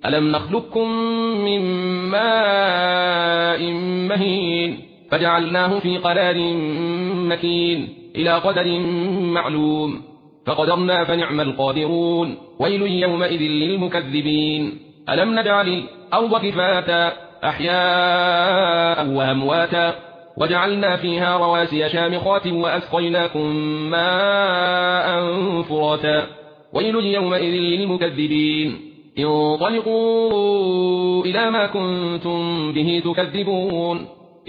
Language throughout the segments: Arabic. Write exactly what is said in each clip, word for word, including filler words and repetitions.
ألم نخلقكم من ماء مهين فجعلناه في قرار مكين إلى قدر معلوم فقدرنا فنعم القادرون ويل يومئذ للمكذبين ألم نجعل الأرض كفاتا أحياء وأمواتا وجعلنا فيها رواسي شامخات وأسقيناكم ماء فراتا ويل يومئذ للمكذبين انطلقوا إلى ما كنتم به تكذبون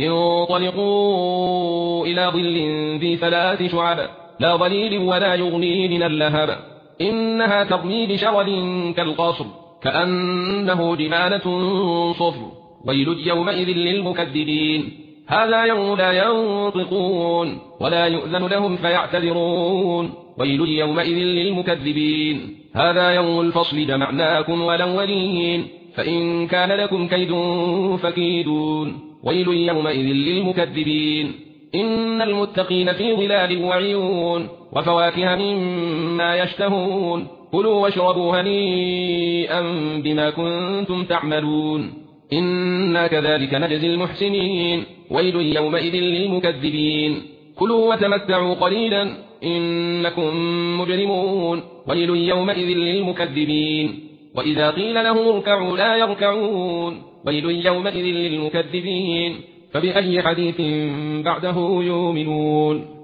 انطلقوا إلى ظل ذي ثلاث شعب لا ظليل ولا يغني من اللهب إنها ترمي بشرر كالقصر كأنه جمالة صفر ويل يومئذ للمكذبين هذا يوم لا ينطقون ولا يؤذن لهم فيعتذرون ويل يومئذ للمكذبين هذا يوم الفصل جمعناكم والأولين فإن كان لكم كيد فكيدون ويل يومئذ للمكذبين إن المتقين في ظلال وعيون وفواكه مما يشتهون كلوا واشربوا هنيئا بما كنتم تعملون إنا كذلك نجزي المحسنين ويل يومئذ للمكذبين كلوا وتمتعوا قليلا إنكم مجرمون ويل يومئذ للمكذبين وإذا قيل لهم اركعوا لا يركعون ويل يومئذ للمكذبين فبأي حديث بعده يؤمنون